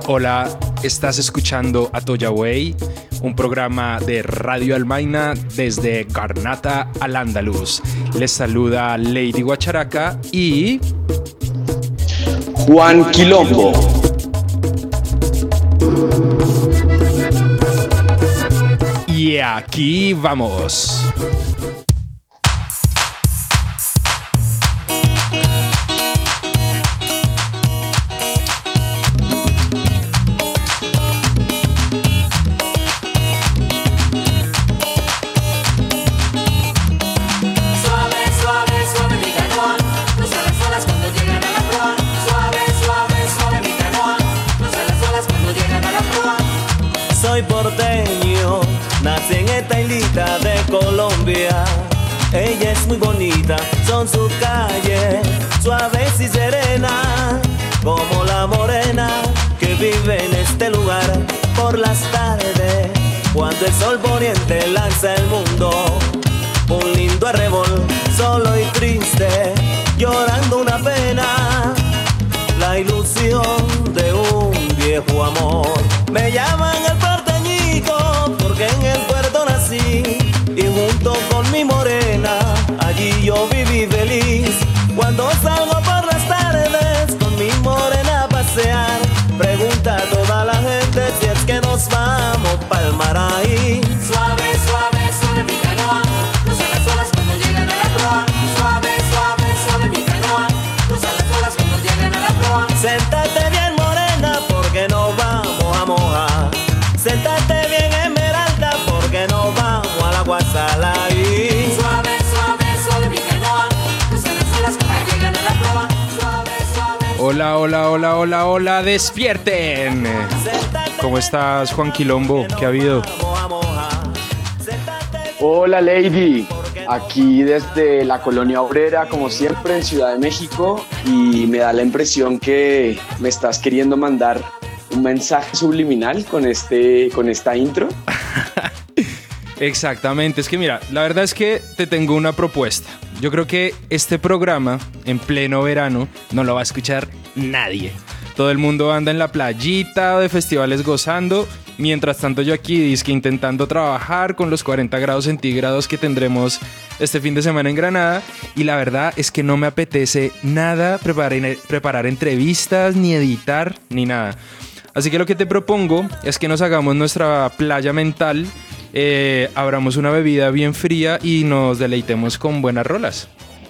Hola, estás escuchando Atoya Way, un programa de Radio Almaina desde Garnata al Andaluz. Les saluda Lady Guacharaca y... Juan Quilombo. Y aquí vamos. Soy porteño, nací en esta islita de Colombia. Ella es muy bonita, son sus calles suaves y serenas, como la morena que vive en este lugar. Por las tardes, cuando el sol poniente lanza el mundo, un lindo arrebol, solo y triste, llorando una pena, la ilusión de un viejo amor. Me llaman el porteñito porque en el puerto nací, y junto con mi morena allí yo viví feliz. Cuando salgo por las tardes con mi morena a pasear, pregunta a toda la gente si es que nos vamos pa'l mar ahí. Suave, suave, suave mi canoa, cruza las olas cuando llegan a la proa. Suave, suave, suave mi canoa, cruza las olas cuando llegan a la proa. Séntate bien morena porque nos vamos a mojar. Séntate bien esmeralda porque nos vamos al agua salada ahí. Suave, suave, suave mi canoa, cruza las olas cuando llegan a la proa. Suave, suave. Hola, hola, hola, hola, hola, despierten. ¿Cómo estás, Juan Quilombo? ¿Qué ha habido? Hola Lady, aquí desde la Colonia Obrera, como siempre en Ciudad de México, y me da la impresión que me estás queriendo mandar un mensaje subliminal con esta intro. Exactamente, es que mira, la verdad es que te tengo una propuesta. Yo creo que este programa en pleno verano no lo va a escuchar nadie. Todo el mundo anda en la playita de festivales gozando. Mientras tanto yo aquí dizque intentando trabajar con los 40 grados centígrados que tendremos este fin de semana en Granada. Y la verdad es que no me apetece nada preparar entrevistas, ni editar, ni nada. Así que lo que te propongo es que nos hagamos nuestra playa mental, abramos una bebida bien fría y nos deleitemos con buenas rolas.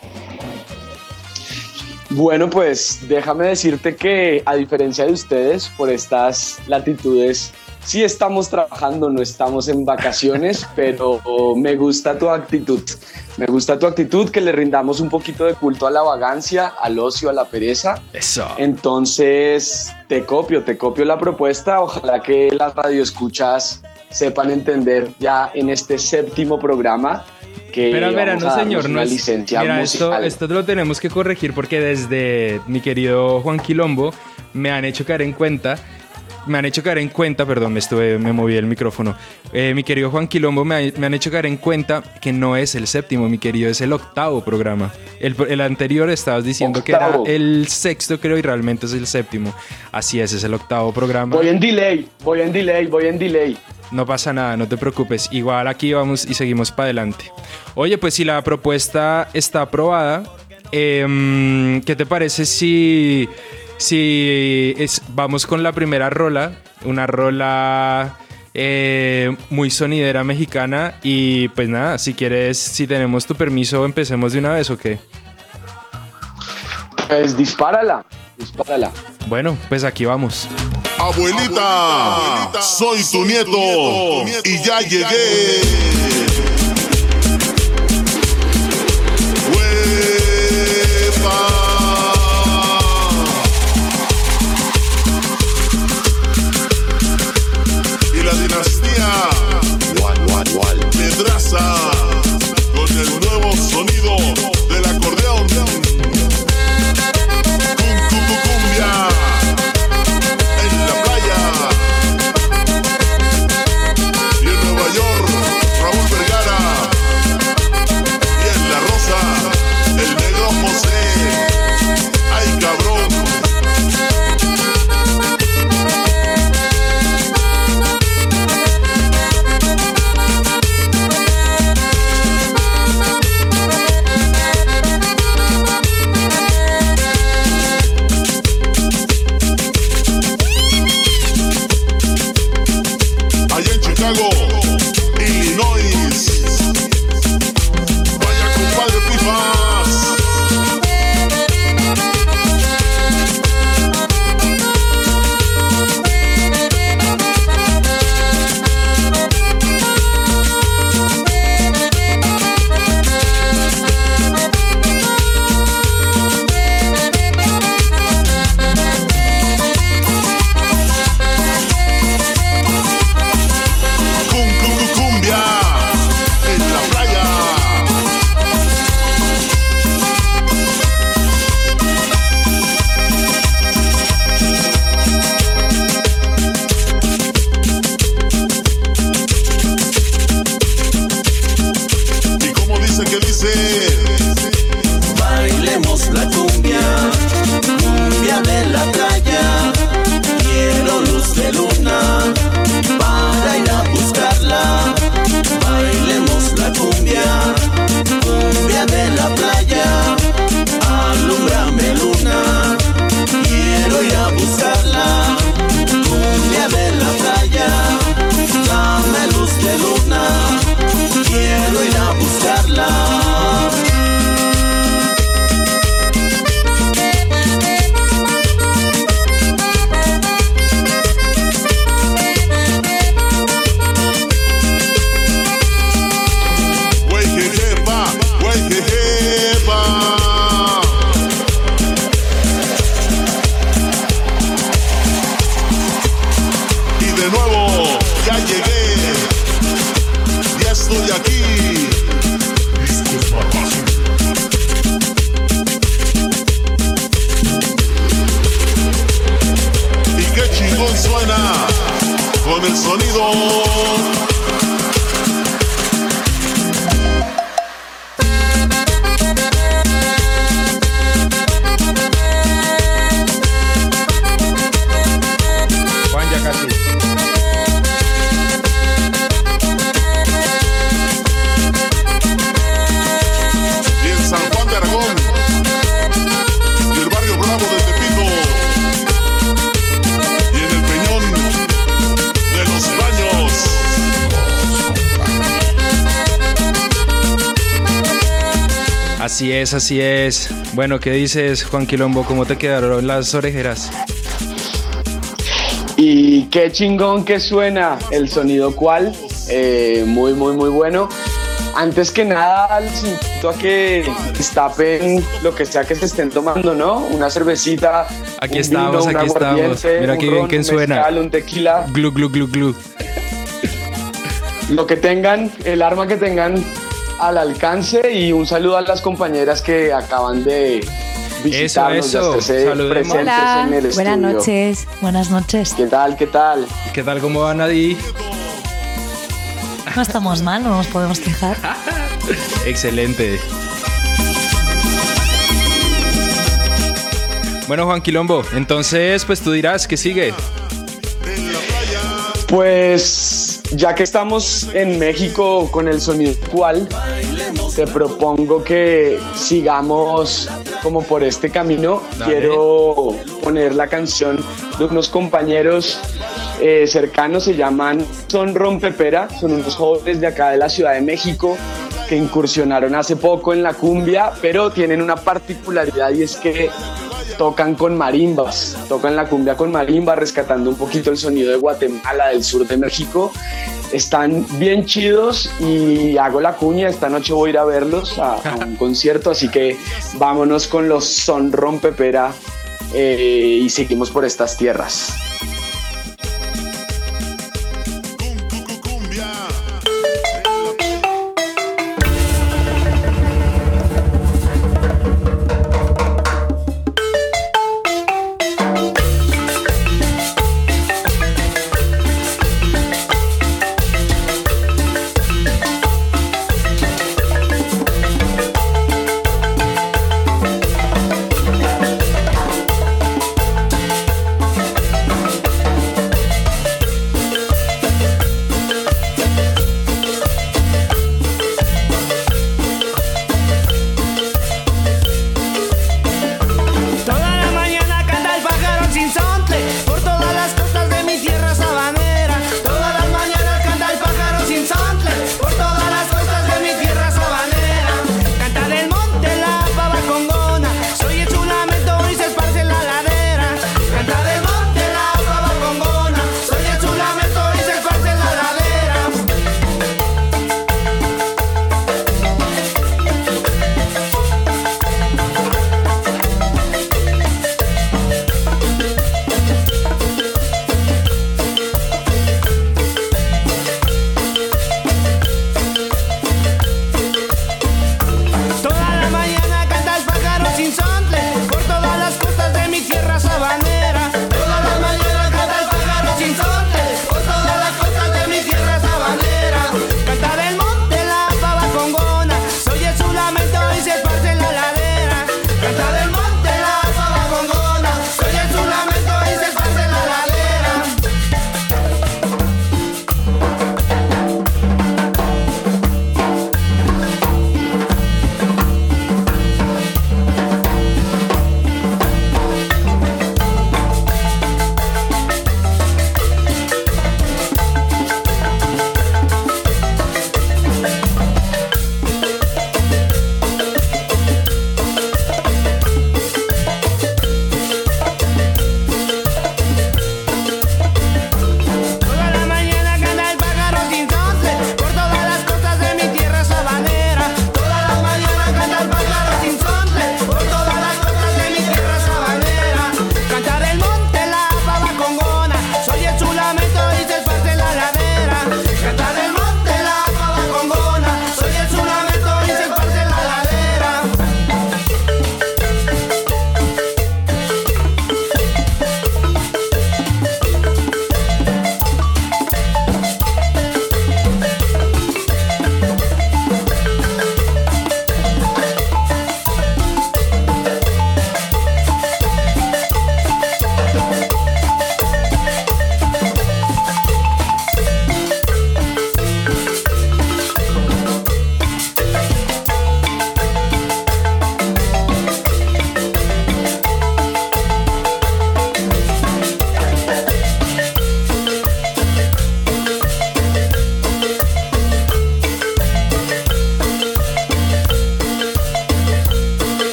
Bueno, pues déjame decirte que a diferencia de ustedes, por estas latitudes, sí estamos trabajando, no estamos en vacaciones, pero me gusta tu actitud. Me gusta tu actitud, que le rindamos un poquito de culto a la vagancia, al ocio, a la pereza. Eso. Entonces, te copio la propuesta. Ojalá que las radioescuchas sepan entender ya en este séptimo programa que Espera, no señor, una licencia musical. Esto lo tenemos que corregir porque desde mi querido Juan Quilombo me han hecho caer en cuenta, perdón, me moví el micrófono. Mi querido Juan Quilombo me han hecho caer en cuenta que no es el séptimo, mi querido, es el octavo programa. El anterior estabas diciendo octavo. Que era el sexto, creo, y realmente es el séptimo. Así es el octavo programa. Voy en delay. No pasa nada, no te preocupes. Igual aquí vamos y seguimos para adelante. Oye, pues si la propuesta está aprobada, ¿qué te parece si vamos con la primera rola? Una rola muy sonidera mexicana. Y pues nada, si quieres, si tenemos tu permiso, empecemos de una vez, ¿o qué? Pues dispárala. Bueno, pues aquí vamos. Abuelita, soy tu nieto y ya llegué. ¡Huepa! Y la dinastía Pedraza con el nuevo sonido del acordeón. Cumbia. En la playa y en Nueva York, Raúl disfrutarla. Estoy aquí. Y qué chingón suena con el sonido. Juan, ya casi. San Juan de Aragón y el barrio Bravo de Tepito y en el Peñón de los Baños. Así es, así es. Bueno, ¿qué dices, Juan Quilombo? ¿Cómo te quedaron las orejeras? Y qué chingón que suena el sonido cual, muy bueno. Antes que nada, les invito a que destapen lo que sea que se estén tomando, ¿no? Una cervecita, Aquí estamos. Mira qué bien que suena. Mezcal, un tequila. Glu, glu, glu, glu. Lo que tengan, el arma que tengan al alcance, y un saludo a las compañeras que acaban de visitarnos. Eso. Ya estarse Saludemos. presentes Hola, en el estudio. buenas noches. ¿Qué tal? ¿Qué tal? ¿Cómo va, Nadie? No estamos mal, no nos podemos quejar. Excelente. Bueno, Juan Quilombo, entonces, pues tú dirás, ¿qué sigue? Pues ya que estamos en México con el sonido cual, te propongo que sigamos como por este camino. Dale. Quiero poner la canción de unos compañeros cercanos, se llaman Son Rompepera, son unos jóvenes de acá de la Ciudad de México que incursionaron hace poco en la cumbia, pero tienen una particularidad, y es que tocan con marimbas, tocan la cumbia con marimba, rescatando un poquito el sonido de Guatemala, del sur de México. Están bien chidos y hago la cuña, esta noche voy a ir a verlos a un concierto, así que vámonos con los Son Rompepera y seguimos por estas tierras. Cumbia.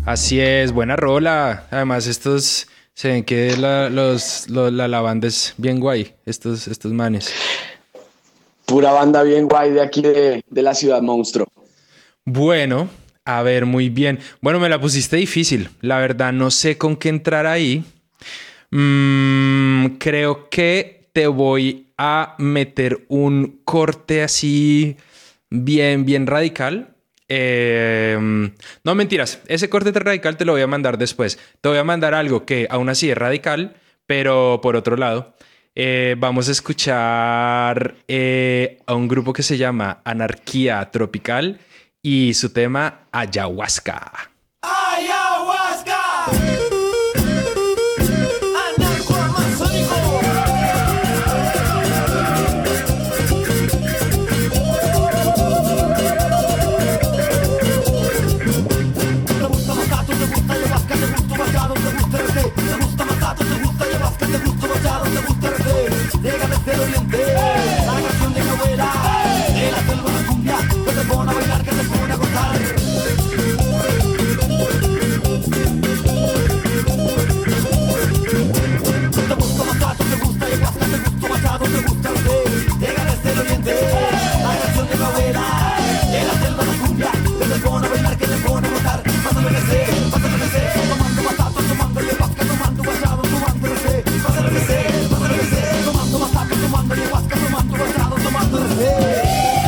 Así es, buena rola. Además, estos se ven que la banda es bien guay, estos manes. Pura banda bien guay de aquí de la ciudad monstruo. Bueno, a ver, muy bien. Bueno, me la pusiste difícil. La verdad, no sé con qué entrar ahí. Creo que te voy a meter un corte así bien radical. No, mentiras. Ese corte radical te lo voy a mandar después. Te voy a mandar algo que aún así es radical, pero por otro lado, vamos a escuchar a un grupo que se llama Anarquía Tropical y su tema Ayahuasca. ¡Ayahuasca! Anarcoamazónico. Te gusta Macato, te gusta ayahuasca, te gusta Machado, te gusta RC. Te gusta Macato, te gusta ayahuasca, te gusta Machado, te gusta RC. Llega desde el oriente, la canción de mi abuela. De la selva la cumbia, que te pone a bailar, que te pone a gozar. Te gusta Macato, te gusta ayahuasca, te gusta Machado, te gusta RC. Llega desde el oriente, la canción de mi abuela. De la selva la cumbia, que te pone a bailar, que te pone a gozar. Pásalo que sé, tomando Macato, tomando ayahuasca, tomando Machado, tomando RC. Pásalo que sé, tomando Macato, tomando ayahuasca, tomando Machado, tomando RC.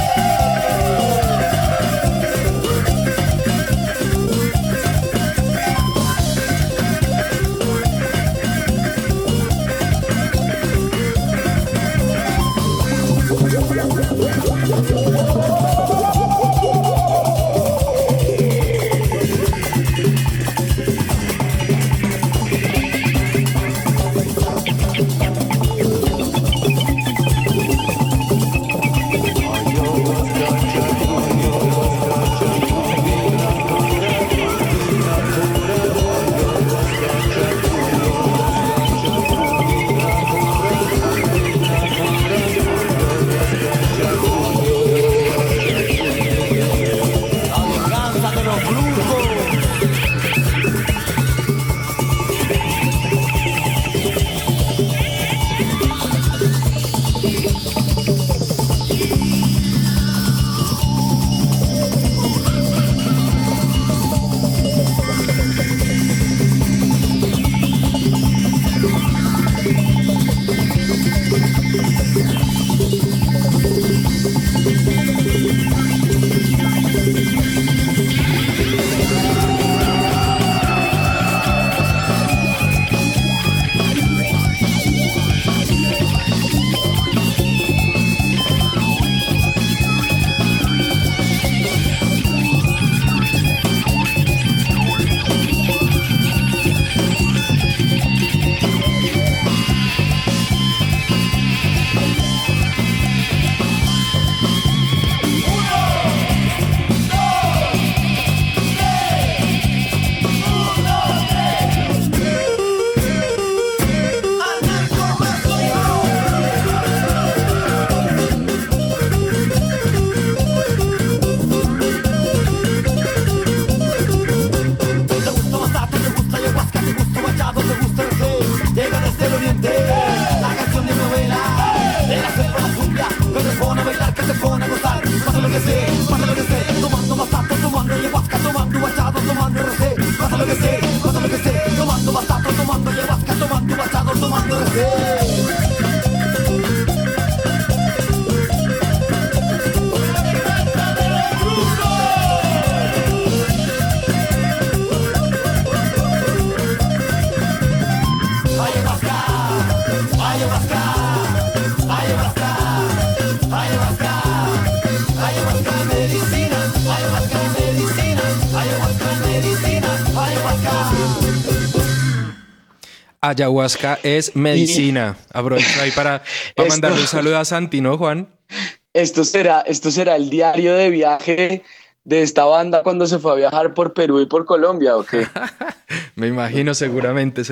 Ayahuasca es medicina. Aprovecho ahí para mandarle un saludo a Santi, ¿no, Juan? Esto será el diario de viaje de esta banda cuando se fue a viajar por Perú y por Colombia, ¿o qué? Me imagino, seguramente.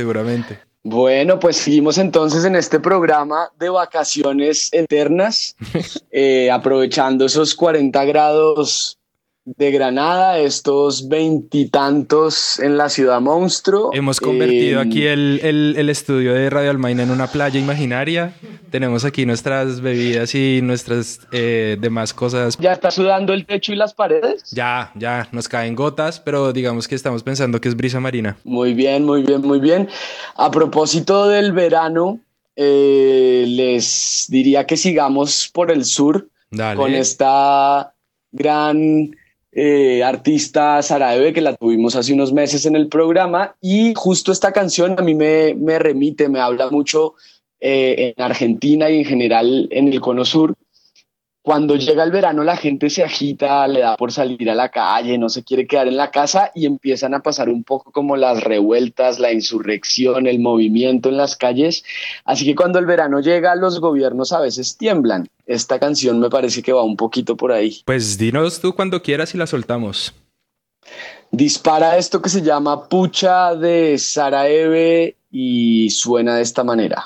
Bueno, pues seguimos entonces en este programa de vacaciones eternas, aprovechando esos 40 grados de Granada, estos veintitantos en la ciudad monstruo. Hemos convertido aquí el estudio de Radio Almaina en una playa imaginaria. Tenemos aquí nuestras bebidas y nuestras demás cosas. ¿Ya está sudando el techo y las paredes? Ya, nos caen gotas, pero digamos que estamos pensando que es brisa marina. Muy bien, muy bien, muy bien. A propósito del verano, les diría que sigamos por el sur. Dale. Con esta gran artista Sara Eve, que la tuvimos hace unos meses en el programa, y justo esta canción a mí me remite, me habla mucho en Argentina y en general en el Cono Sur. Cuando llega el verano la gente se agita, le da por salir a la calle, no se quiere quedar en la casa y empiezan a pasar un poco como las revueltas, la insurrección, el movimiento en las calles. Así que cuando el verano llega, los gobiernos a veces tiemblan. Esta canción me parece que va un poquito por ahí. Pues dinos tú cuando quieras y la soltamos. Dispara esto que se llama Pucha de Sara Eve y suena de esta manera.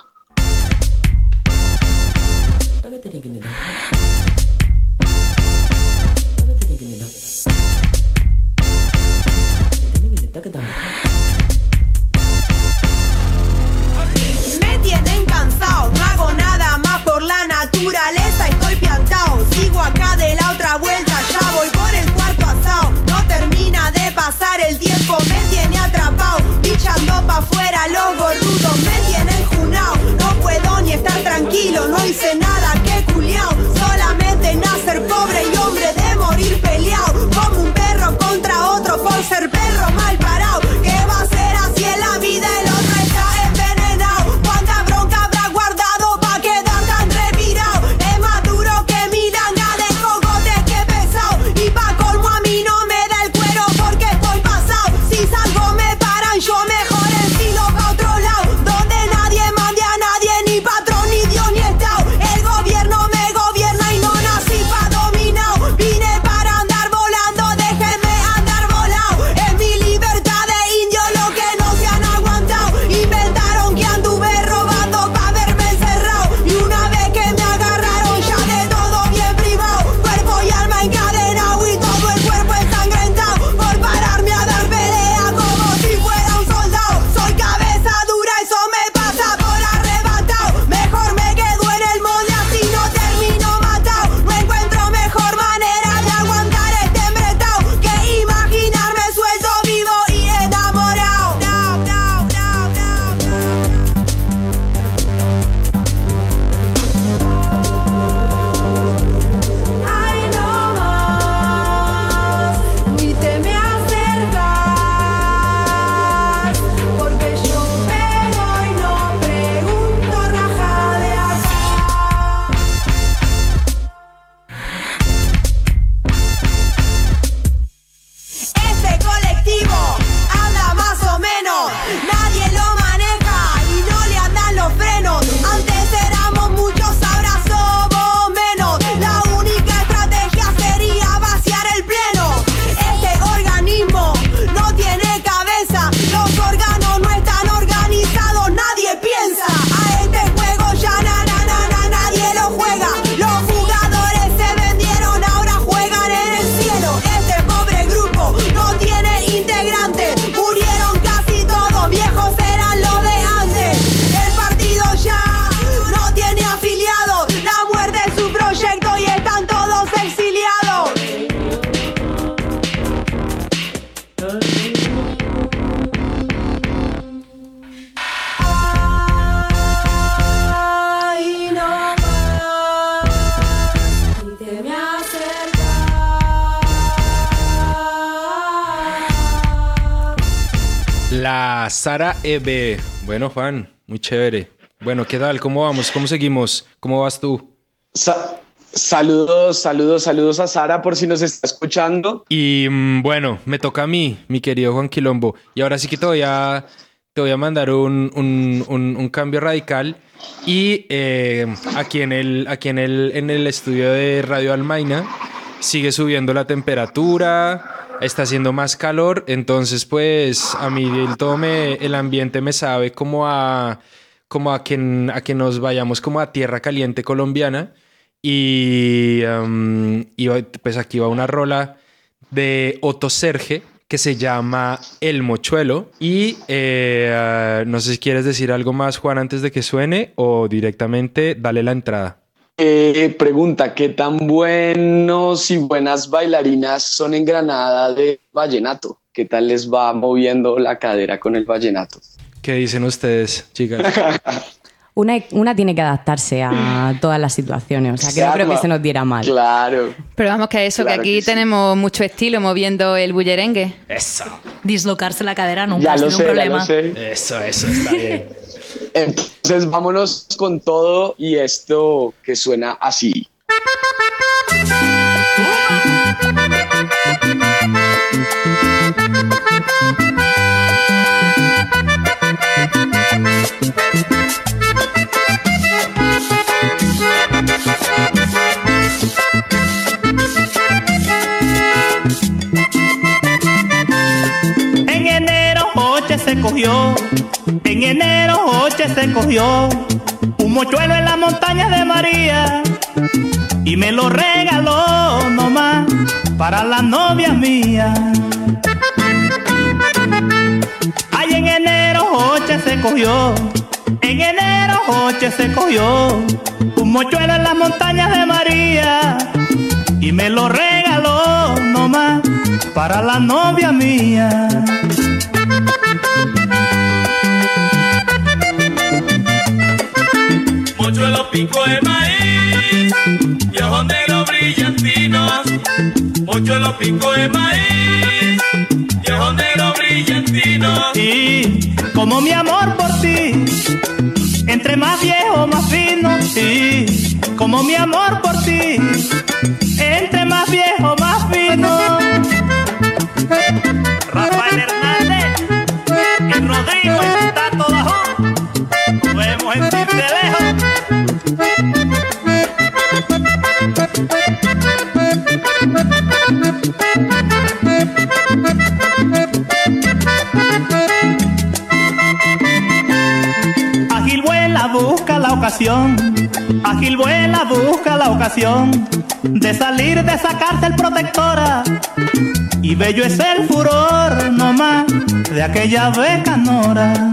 Me tienen cansado, no hago nada más por la naturaleza, estoy piantao, sigo acá de la otra vuelta, ya voy por el cuarto asado, no termina de pasar el tiempo, me tiene atrapado, bichando pa' afuera los gorrudos, me tienen junao, no puedo ni estar tranquilo, no hice nada que culiao, solamente nacer pobre y hombre de morir peleado, como un perro contra otro por ser perro mal parado, ¿qué va a ser así en la vida? El otro está envenenado, cuánta bronca habrá guardado pa' quedar tan revirado, es más duro que milanga de cogotes que pesado, y pa' colmo a mí no me da el cuero porque estoy pasado, si salgo me paran yo mejor estilo pa' otro lado, donde nadie mande a nadie, ni patrón, ni Dios, ni Estado, el gobierno me gobierna y no nací pa' dominado, vine para andar volando, déjenme andar volado, es mi libertad de indio lo que no se han aguantado, inventaron que anduve robando pa' verme encerrado, y una vez que me agarraron ya de todo bien privado, cuerpo y alma encadenado y todo el cuerpo ensangrentado, por pararme a dar pelea como si fuera un soldado, soy cabeza dura, eso me pasa por arrebatado, mejor me quedo en el molde así no termino matado, no encuentro mejor manera de aguantar este embretado, que imaginarme suelto vivo y enamorado. Ay, no más, ni te me acercas, porque yo pego y no pregunto, raja de acá. Este colectivo anda más o menos, nadie lo maneja y no le andan los frenos. Antes éramos muchos, ahora somos menos. La única estrategia sería vaciar el pleno. Este organismo no tiene cabeza, los órganos no están organizados, nadie piensa. A este juego ya nadie lo juega. Los jugadores se vendieron, ahora juegan en el cielo. Este pobre grupo no tiene integrantes, murieron casi todos, viejos eran los de antes. El partido ya no tiene afiliados, la muerte es su proyecto y están todos exiliados. Ay, no más, ni te me acercas. La Sara Eve. Bueno, Juan, muy chévere. Bueno, ¿qué tal? ¿Cómo vamos? ¿Cómo seguimos? ¿Cómo vas tú? Saludos a Sara por si nos está escuchando. Y bueno, me toca a mí, mi querido Juan Quilombo. Y ahora sí que te voy a mandar un cambio radical. Y aquí en el estudio de Radio Almaina sigue subiendo la temperatura, está haciendo más calor. Entonces, pues a mí el ambiente me sabe como a que nos vayamos como a tierra caliente colombiana. Y pues aquí va una rola de Otto Serge que se llama El Mochuelo. Y no sé si quieres decir algo más, Juan, antes de que suene, o directamente dale la entrada. Pregunta, ¿qué tan buenos y buenas bailarinas son en Granada de vallenato? ¿Qué tal les va moviendo la cadera con el vallenato? ¿Qué dicen ustedes, chicas? Una tiene que adaptarse a todas las situaciones, o sea, que no creo que se nos diera mal. Claro. Pero vamos que eso, Claro que aquí que sí. tenemos mucho estilo moviendo el bullerengue. Eso. Dislocarse la cadera nunca Ya ha lo sido un sé, ya problema. lo sé. Eso, está bien. Entonces vámonos con todo y esto que suena así. En enero Joche se cogió, en enero Joche se cogió un mochuelo en las montañas de María y me lo regaló nomás para la novia mía. Ay, en enero Joche se cogió, en enero Joche se cogió un mochuelo en las montañas de María y me lo regaló nomás para la novia mía. Mochuelo pico de maíz y ojos negros brillantinos. Mochuelo pico de maíz y ojos negros brillantinos. Y como mi amor por ti, entre más viejo más fino. Y como mi amor por ti, entre más viejo más fino. Rafael Hernández y Rodrigo está todo bajo. Podemos sentirte lejos. Ágil vuela busca la ocasión, ágil vuela busca la ocasión de salir de esa cárcel protectora. Y bello es el furor nomás de aquella becanora.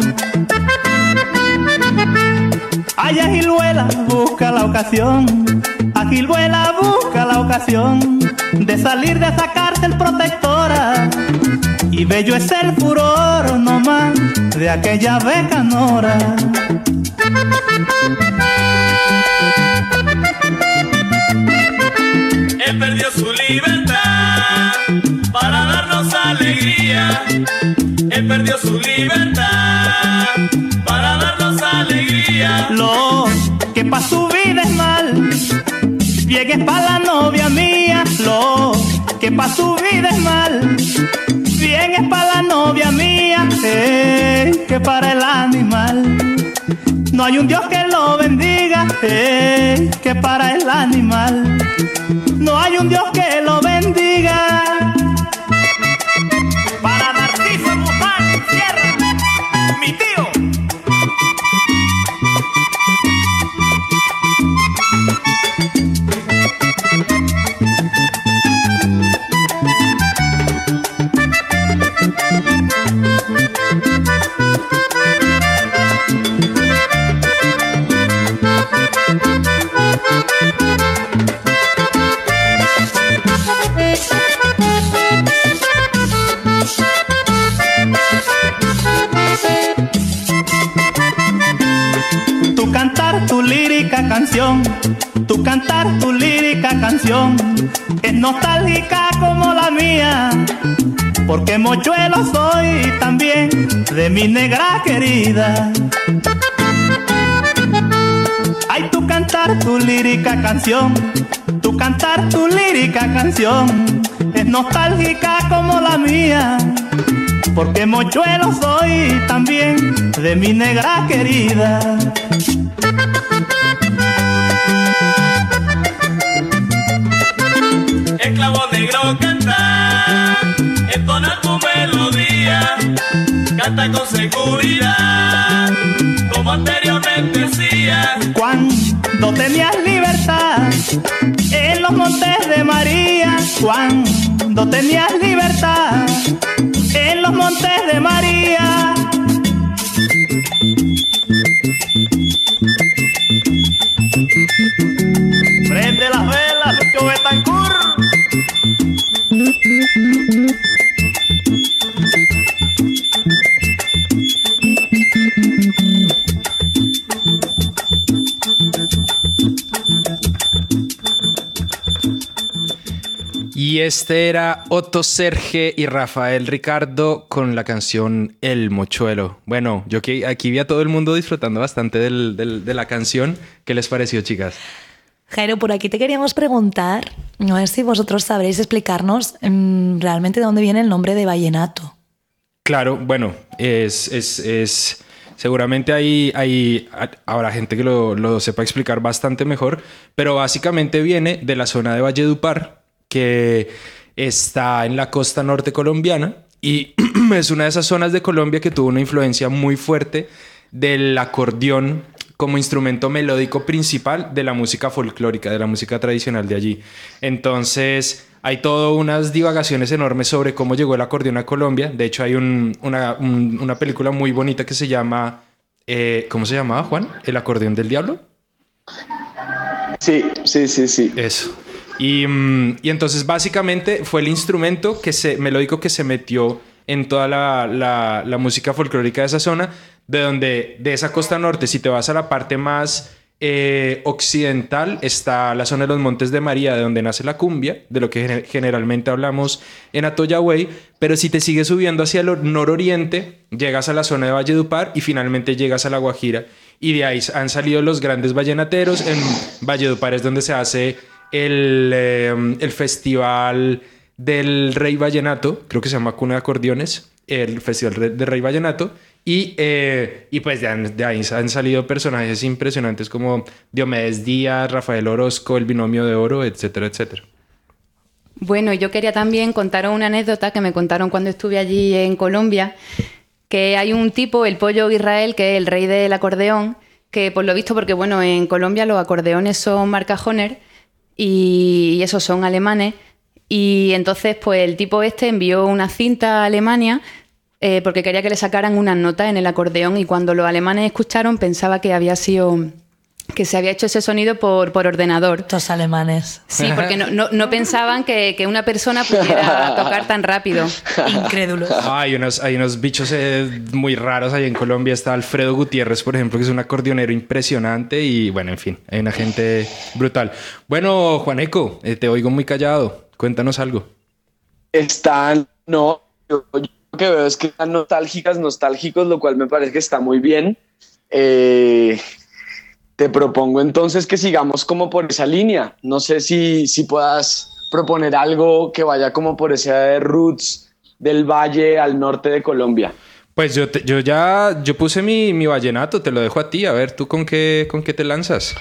Ay, ágil vuela busca la ocasión, ágil vuela busca la ocasión de salir de esa cárcel protectora. Y bello es el furor nomás de aquella becanora. Él perdió su libertad para darnos alegría. Él perdió su libertad para darnos alegría. Lo que pa' su vida es mal, bien es pa' la novia mía. Lo que pa' su vida es mal, bien es pa' la novia mía. Que para el animal no hay un Dios que lo bendiga. Que para el animal no hay un Dios que lo bendiga. Para Narciso Guzmán Sierra, mi tío. Tu cantar tu lírica canción, tu cantar tu lírica canción es nostálgica como la mía, porque mochuelo soy también de mi negra querida. Ay, tu cantar tu lírica canción, tu cantar tu lírica canción es nostálgica como la mía, porque mochuelo soy también de mi negra querida. Esclavo negro canta, entona tu melodía, canta con seguridad, como anteriormente decía. Cuando tenías libertad en los montes de María, cuando no tenías libertad en los montes de María. Prende las velas, Lucho Betancourt. Y este era Otto Serge y Rafael Ricardo con la canción El Mochuelo. Bueno, yo que aquí vi a todo el mundo disfrutando bastante de la canción. ¿Qué les pareció, chicas? Jairo, por aquí te queríamos preguntar, no sé si vosotros sabréis explicarnos realmente de dónde viene el nombre de vallenato. Claro, bueno, seguramente habrá gente que lo sepa explicar bastante mejor, pero básicamente viene de la zona de Valledupar, que está en la costa norte colombiana y es una de esas zonas de Colombia que tuvo una influencia muy fuerte del acordeón como instrumento melódico principal de la música folclórica, de la música tradicional de allí. Entonces, hay todas unas divagaciones enormes sobre cómo llegó el acordeón a Colombia. De hecho, hay una película muy bonita que se llama... ¿cómo se llamaba, Juan? ¿El acordeón del diablo? Sí. Eso. Y entonces, básicamente, fue el instrumento melódico que se metió en toda la música folclórica de esa zona, de esa costa norte. Si te vas a la parte más occidental, está la zona de los Montes de María, de donde nace la cumbia, de lo que generalmente hablamos en Atoyahuay. Pero si te sigues subiendo hacia el nororiente, llegas a la zona de Valledupar y finalmente llegas a La Guajira. Y de ahí han salido los grandes vallenateros. En Valledupar es donde se hace el festival del Rey Vallenato, creo que se llama Cuna de Acordeones, el Festival del Rey Vallenato, y pues de ahí han salido personajes impresionantes como Diomedes Díaz, Rafael Orozco, el Binomio de Oro, etcétera, etcétera. Bueno, yo quería también contaros una anécdota que me contaron cuando estuve allí en Colombia, que hay un tipo, el Pollo Israel, que es el rey del acordeón, que por lo visto, porque bueno, en Colombia los acordeones son marca Hohner y esos son alemanes. Y entonces, pues el tipo este envió una cinta a Alemania porque quería que le sacaran unas notas en el acordeón y cuando los alemanes escucharon pensaba que se había hecho ese sonido por ordenador. Estos alemanes. Sí, porque no pensaban que una persona pudiera tocar tan rápido. Incrédulos. Hay unos bichos muy raros ahí en Colombia. Está Alfredo Gutiérrez, por ejemplo, que es un acordeonero impresionante y bueno, en fin, hay una gente brutal. Bueno, Juaneco, te oigo muy callado. Cuéntanos algo. Yo lo que veo es que están nostálgicos, lo cual me parece que está muy bien. Te propongo entonces que sigamos como por esa línea. No sé si puedas proponer algo que vaya como por ese roots del valle al norte de Colombia. Pues yo puse mi vallenato, te lo dejo a ti. A ver, ¿tú con qué te lanzas?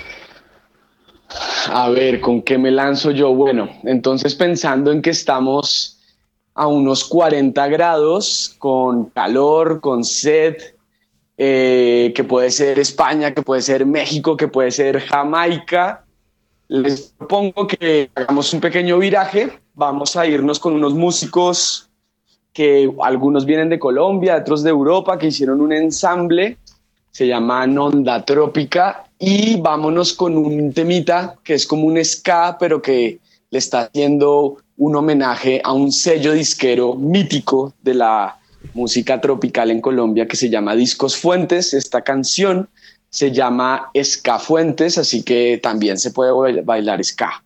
A ver, ¿con qué me lanzo yo? Bueno, entonces pensando en que estamos a unos 40 grados, con calor, con sed, que puede ser España, que puede ser México, que puede ser Jamaica, les propongo que hagamos un pequeño viraje. Vamos a irnos con unos músicos que algunos vienen de Colombia, otros de Europa, que hicieron un ensamble, se llama Onda Trópica, y vámonos con un temita que es como un ska, pero que le está haciendo un homenaje a un sello disquero mítico de la música tropical en Colombia que se llama Discos Fuentes. Esta canción se llama Ska Fuentes, así que también se puede bailar ska.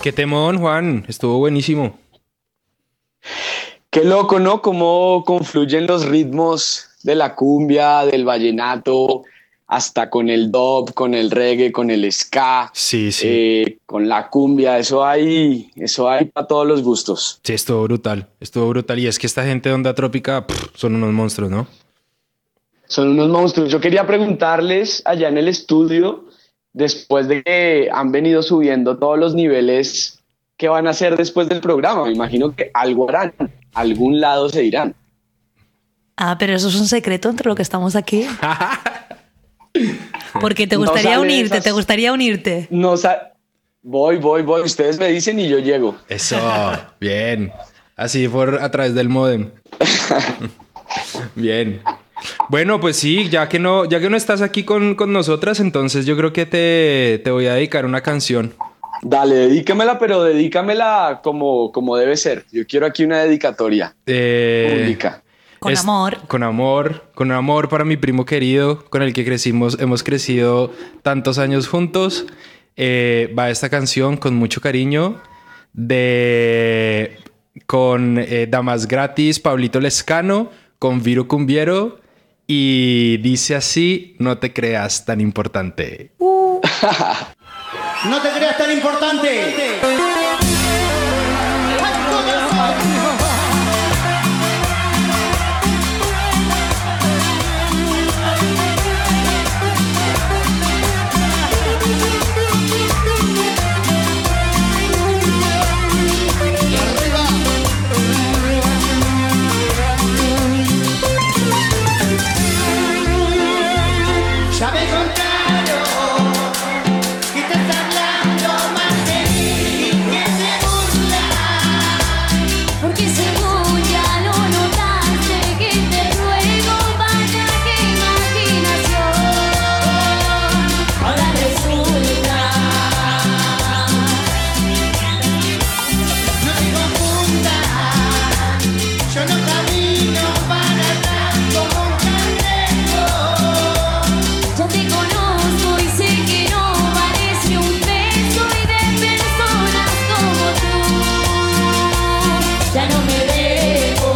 Qué temón, Juan. Estuvo buenísimo. Qué loco, ¿no? Cómo confluyen los ritmos de la cumbia, del vallenato, hasta con el dub, con el reggae, con el ska, Sí, sí. con la cumbia. Eso hay para todos los gustos. Sí, estuvo brutal. Estuvo brutal. Y es que esta gente de Onda Trópica son unos monstruos, ¿no? Son unos monstruos. Yo quería preguntarles allá en el estudio, después de que han venido subiendo todos los niveles, ¿qué van a hacer después del programa? Me imagino que algo harán, a algún lado se irán. Ah, pero eso es un secreto entre lo que estamos aquí. Porque te gustaría No sale unirte, esas- te gustaría unirte. No voy. Ustedes me dicen y yo llego. Eso, bien. Así a través del módem. Bien. Bueno, pues sí, ya que no estás aquí con nosotras, entonces yo creo que te voy a dedicar una canción. Dale, dedícamela, pero dedícamela como debe ser. Yo quiero aquí una dedicatoria pública. Con amor. Con amor para mi primo querido, con el que hemos crecido tantos años juntos. Va esta canción con mucho cariño con Damas Gratis, Pablito Lescano, con Viro Cumbiero, y dice así: no te creas tan importante. No te creas tan importante. Ya me contaron que te está hablando más de mí y que se burla. Porque según ya lo notaste, que te ruego, vaya que imaginación. Ahora resulta. No te confundas, yo no camino para atrás como un cangrejo. Ya te conozco y sé que no vales ni un peso, y de personas como tú ya no me dejo.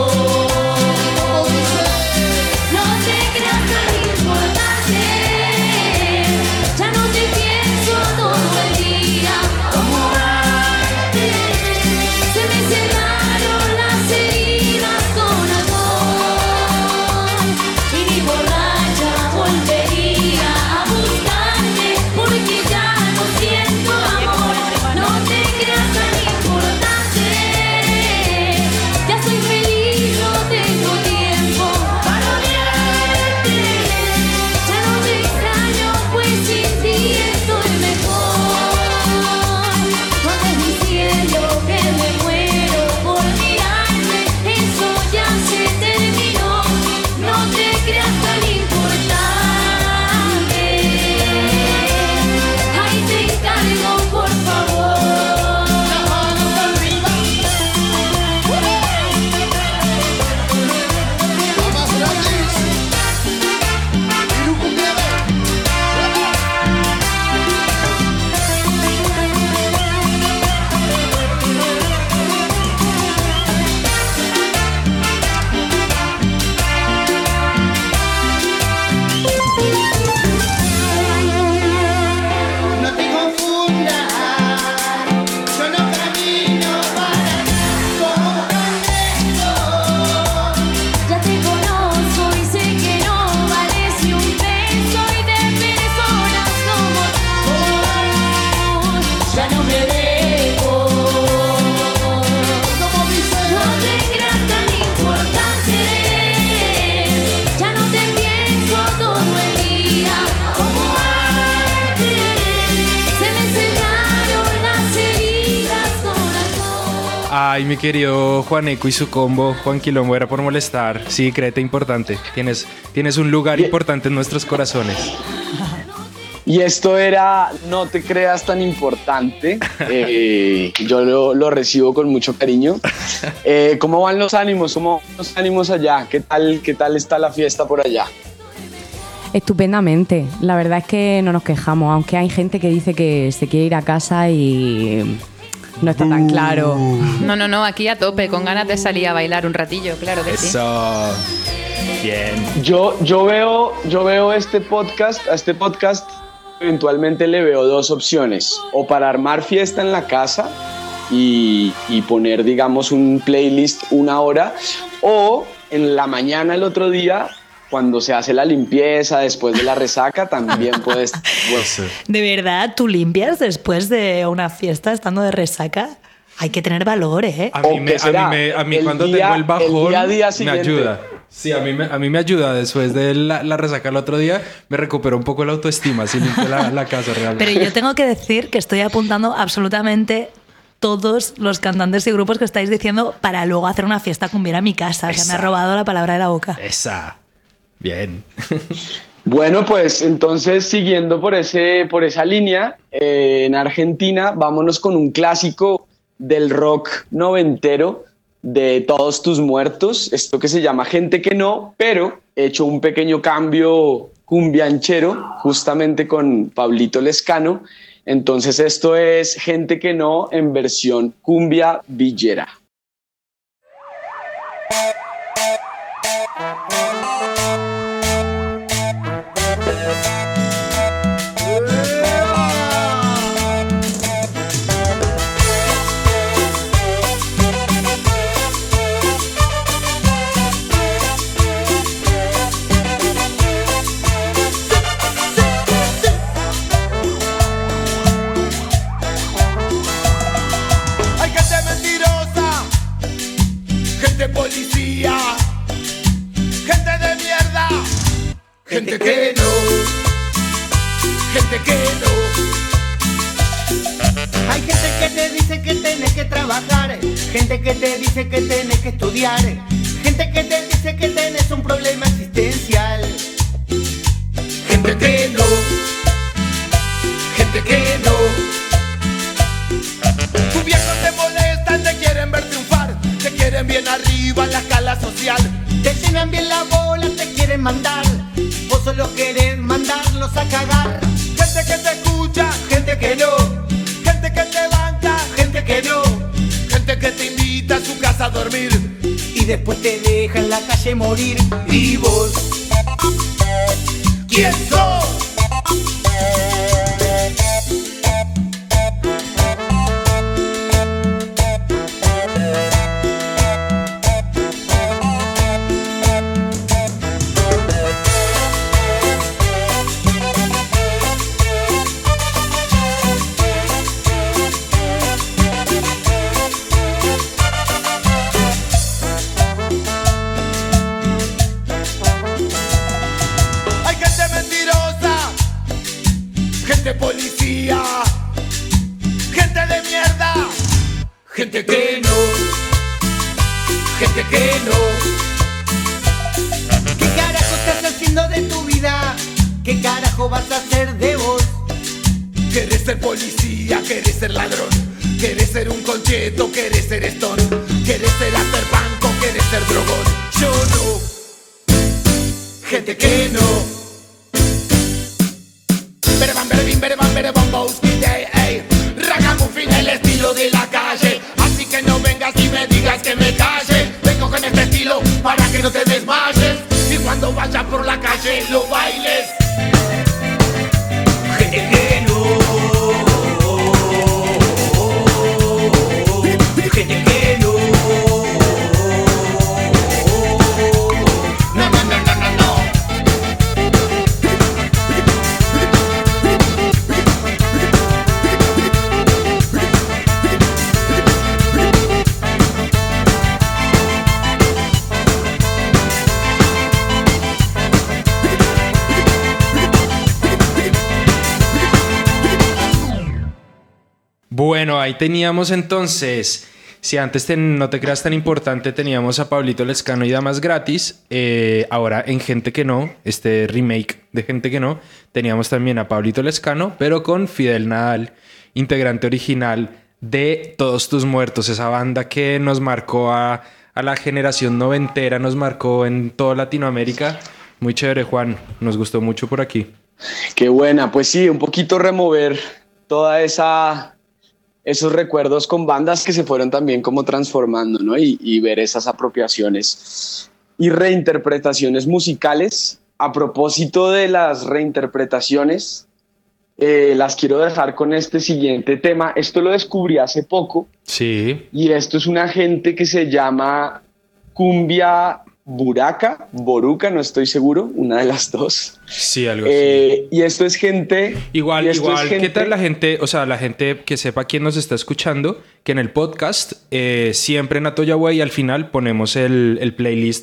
No te creas tan importante, ya no te pienso todo el día como antes. Se me cerraron las heridas con amor, y ni borracha volvería a buscarte, porque ya no siento amor. No te creas tan importante, ya soy feliz, no tengo tiempo para odiarte. Ya no te extraño, pues sin ti estoy mejor. No andes diciendo que me muero por mirarte, eso ya se terminó. No te creas tan importante, ahí te encargo, por favor. No te confundas, yo no camino para atrás como un cangrejo. Ya te conozco y sé que no vales ni un peso, y de personas como tú ya no me dejo. No te creas tan importante, ya no te pienso todo el día como antes. Se me cerraron las heridas con amor. Ay, mi querido Juaneco y su combo. Juan Quilombo, era por molestar. Sí, créete importante. Tienes un lugar importante en nuestros corazones. Y esto era No te creas tan importante. Yo lo recibo con mucho cariño. ¿Cómo van los ánimos? ¿Cómo van los ánimos allá? ¿Qué tal está la fiesta por allá? Estupendamente. La verdad es que no nos quejamos, aunque hay gente que dice que se quiere ir a casa y no está tan claro. No, aquí a tope, con ganas de salir a bailar un ratillo, claro que sí. Eso. Bien. Yo veo a este podcast eventualmente le veo dos opciones, o para armar fiesta en la casa y poner, digamos, un playlist 1 hora, o en la mañana el otro día, cuando se hace la limpieza después de la resaca, también puedes... ¿De verdad tú limpias después de una fiesta estando de resaca? Hay que tener valor, ¿eh? A mí cuando tengo el bajón, me ayuda. Sí, a mí me ayuda. Después de la resaca el otro día, me recupero un poco la autoestima si limpio la casa realmente. Pero yo tengo que decir que estoy apuntando absolutamente todos los cantantes y grupos que estáis diciendo para luego hacer una fiesta cumbia a mi casa. O sea, me ha robado la palabra de la boca. Esa. Bien. Bueno, pues entonces siguiendo por esa línea, en Argentina, vámonos con un clásico del rock noventero de Todos Tus Muertos, esto que se llama Gente que No, pero he hecho un pequeño cambio cumbianchero justamente con Pablito Lescano. Entonces esto es Gente que No en versión cumbia villera. Gente que no, gente que no. Hay gente que te dice que tenés que trabajar, gente que te dice que tenés que estudiar, gente que te dice que tenés un problema existencial. Gente que no, gente que no. Tus viejos te molestan, te quieren ver triunfar, te quieren bien arriba en la escala social, te llenan bien la bola, te quieren mandar. Vos solo querés mandarlos a cagar. Gente que te escucha, gente que no. Gente que te banca, gente que no. Gente que te invita a su casa a dormir y después te deja en la calle morir. ¿Y vos? ¿Quién sos? Policía, gente de mierda, gente que no, gente que no. ¿Qué carajo estás haciendo de tu vida? ¿Qué carajo vas a hacer de vos? ¿Querés ser policía? ¿Querés ser ladrón? ¿Querés ser un concheto? ¿Querés ser stone? ¿Querés ser hacer banco? ¿Querés ser drogón? Yo no, gente que no. Ragamuffin, el estilo de la calle. Así que no vengas y me digas que me calle. Vengo con este estilo para que no te desmayes y cuando vayas por la calle lo bailes. Gente que no, gente que no. No, no, no, no, no, no. Bueno, ahí teníamos entonces, si antes no te creas tan importante, teníamos a Pablito Lescano y Damas Gratis, ahora en Gente que No, este remake de Gente que No, teníamos también a Pablito Lescano, pero con Fidel Nadal, integrante original de Todos Tus Muertos, esa banda que nos marcó a la generación noventera, nos marcó en toda Latinoamérica. Muy chévere, Juan, nos gustó mucho por aquí. Qué buena, pues sí, un poquito remover toda esa esos recuerdos con bandas que se fueron también como transformando, ¿no? Y ver esas apropiaciones y reinterpretaciones musicales. A propósito de las reinterpretaciones, las quiero dejar con este siguiente tema. Esto lo descubrí hace poco. Sí. Y esto es una gente que se llama Cumbia Boruca, no estoy seguro, una de las dos. Sí, algo así. Y esto es gente... Igual, gente, ¿qué tal la gente? O sea, la gente que sepa quién nos está escuchando, que en el podcast, siempre en Atoyahue al final ponemos el playlist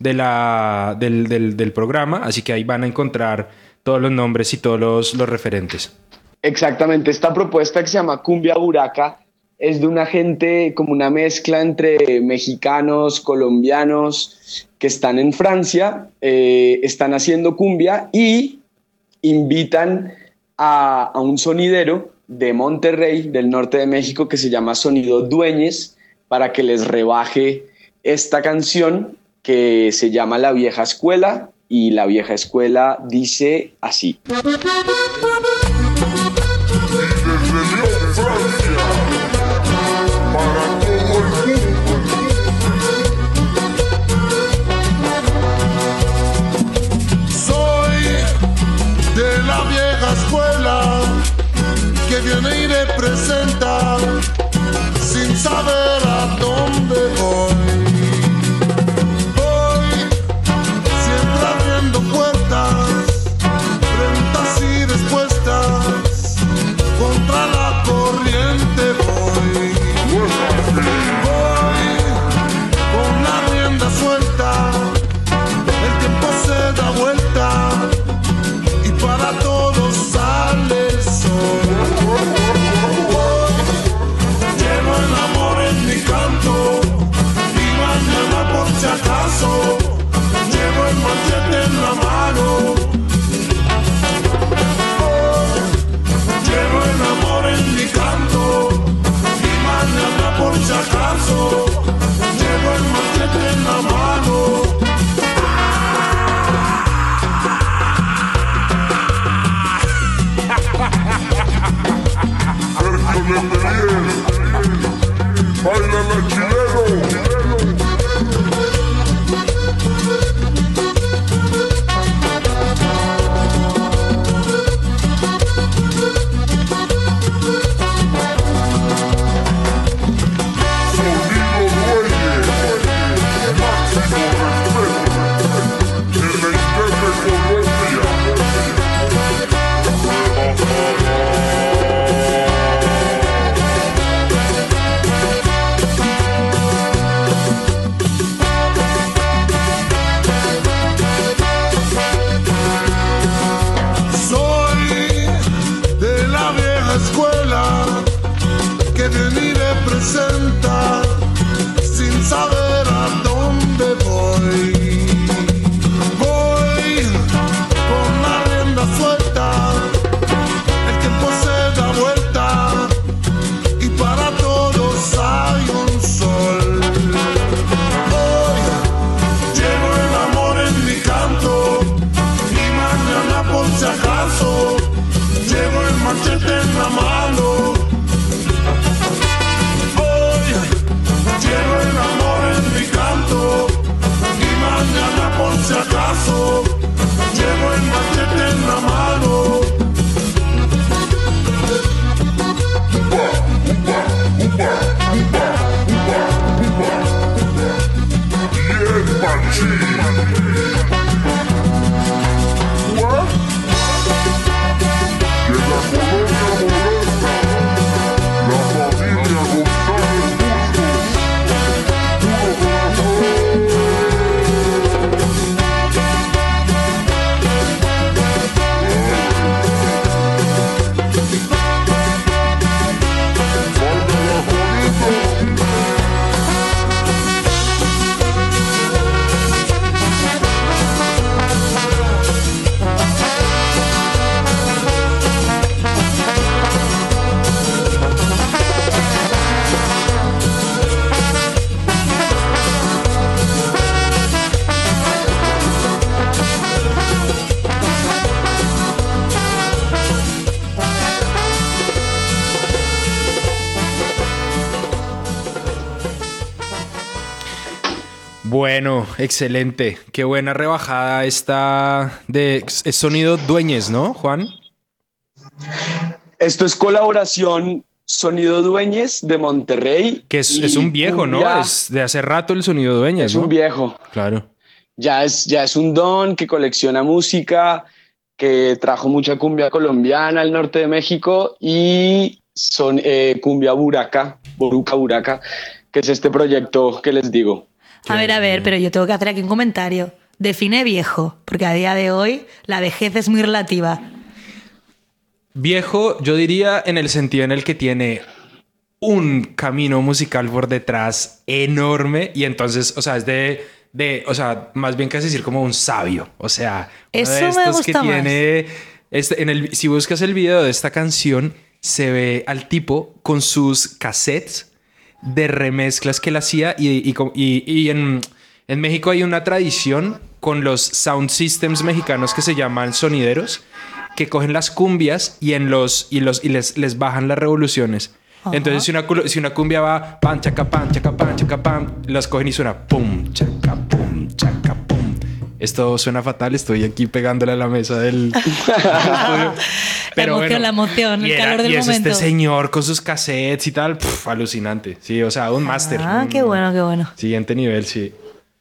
del programa, así que ahí van a encontrar todos los nombres y todos los referentes. Exactamente, esta propuesta que se llama Cumbia Buraca es de una gente como una mezcla entre mexicanos, colombianos que están en Francia, están haciendo cumbia y invitan a un sonidero de Monterrey, del norte de México, que se llama Sonido Dueñes, para que les rebaje esta canción que se llama La Vieja Escuela, y La Vieja Escuela dice así. Soy de la vieja escuela que viene y representa sin saber a dónde voy. Contra la corriente voy con la rienda suelta, el tiempo se da vuelta y para todos sale el sol. Llevo el amor en mi canto y mañana por si acaso llevo el machete en la mano. Llevo el amor en mi canto y mañana por si acaso llevo el machete en la mano. Sergio Letelier, baila la chileno. Presenta sin saber a dónde voy. Voy con la rienda suelta, el tiempo se da vuelta y para todos hay un sol. Hoy llevo el amor en mi canto y mañana por si acaso llevo el machete en la mano. Llevo el amor en mi canto y mañana por si acaso llevo el machete en la mano. Y el machín. Bueno, excelente. Qué buena rebajada esta de... Es sonido Dueñez, ¿no, Juan? Esto es colaboración Sonido Dueñez de Monterrey. Que es un viejo, ¿no? Es de hace rato el Sonido Dueñez, Es ¿no? un viejo. Claro. Ya es un don que colecciona música, que trajo mucha cumbia colombiana al norte de México y son cumbia buraca, que es este proyecto que les digo. A ver, pero yo tengo que hacer aquí un comentario. Define viejo, porque a día de hoy la vejez es muy relativa. Viejo, yo diría en el sentido en el que tiene un camino musical por detrás enorme y entonces, o sea, es o sea, más bien casi decir como un sabio. O sea, uno Eso de me estos gusta que tiene... si buscas el video de esta canción, se ve al tipo con sus cassettes de remezclas que él hacía y en México hay una tradición con los sound systems mexicanos que se llaman sonideros, que cogen las cumbias y les bajan las revoluciones. Ajá. Entonces si una cumbia va pan chaca pan chaca pan chaca pan, las cogen y suena pum chaca pum chaca pum. Esto suena fatal, estoy aquí pegándole a la mesa del estudio. Pero la emoción, el calor del y es momento. este señor con sus cassettes y tal, alucinante. Sí, o sea, un máster. Qué bueno. Siguiente nivel, sí.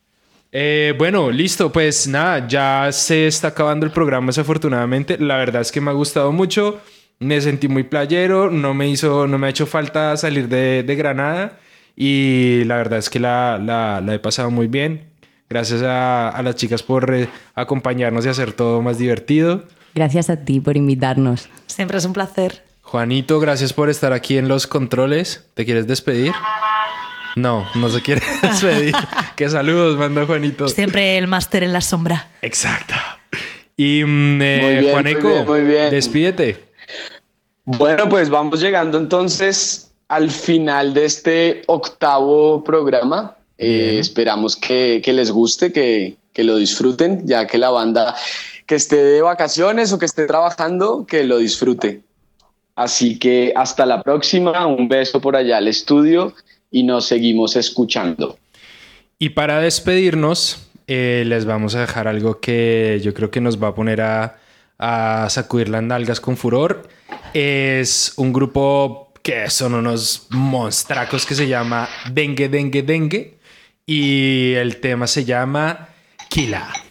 Bueno, listo, pues nada, ya se está acabando el programa desafortunadamente. La verdad es que me ha gustado mucho, me sentí muy playero, no me ha hecho falta salir de Granada y la verdad es que la he pasado muy bien. Gracias a las chicas por acompañarnos y hacer todo más divertido. Gracias a ti por invitarnos. Siempre es un placer. Juanito, gracias por estar aquí en los controles. ¿Te quieres despedir? No se quiere despedir. Qué saludos, manda Juanito. Siempre el máster en la sombra. Exacto. Y bien, Juaneco, muy bien. despídete. Bueno, pues vamos llegando entonces al final de este 8º programa. Esperamos que les guste, que lo disfruten, ya que la banda que esté de vacaciones o que esté trabajando, que lo disfrute. Así que hasta la próxima, un beso por allá al estudio y nos seguimos escuchando. Y para despedirnos, les vamos a dejar algo que yo creo que nos va a poner a sacudir las nalgas con furor. Es un grupo que son unos monstracos que se llama Dengue Dengue Dengue y el tema se llama Kila.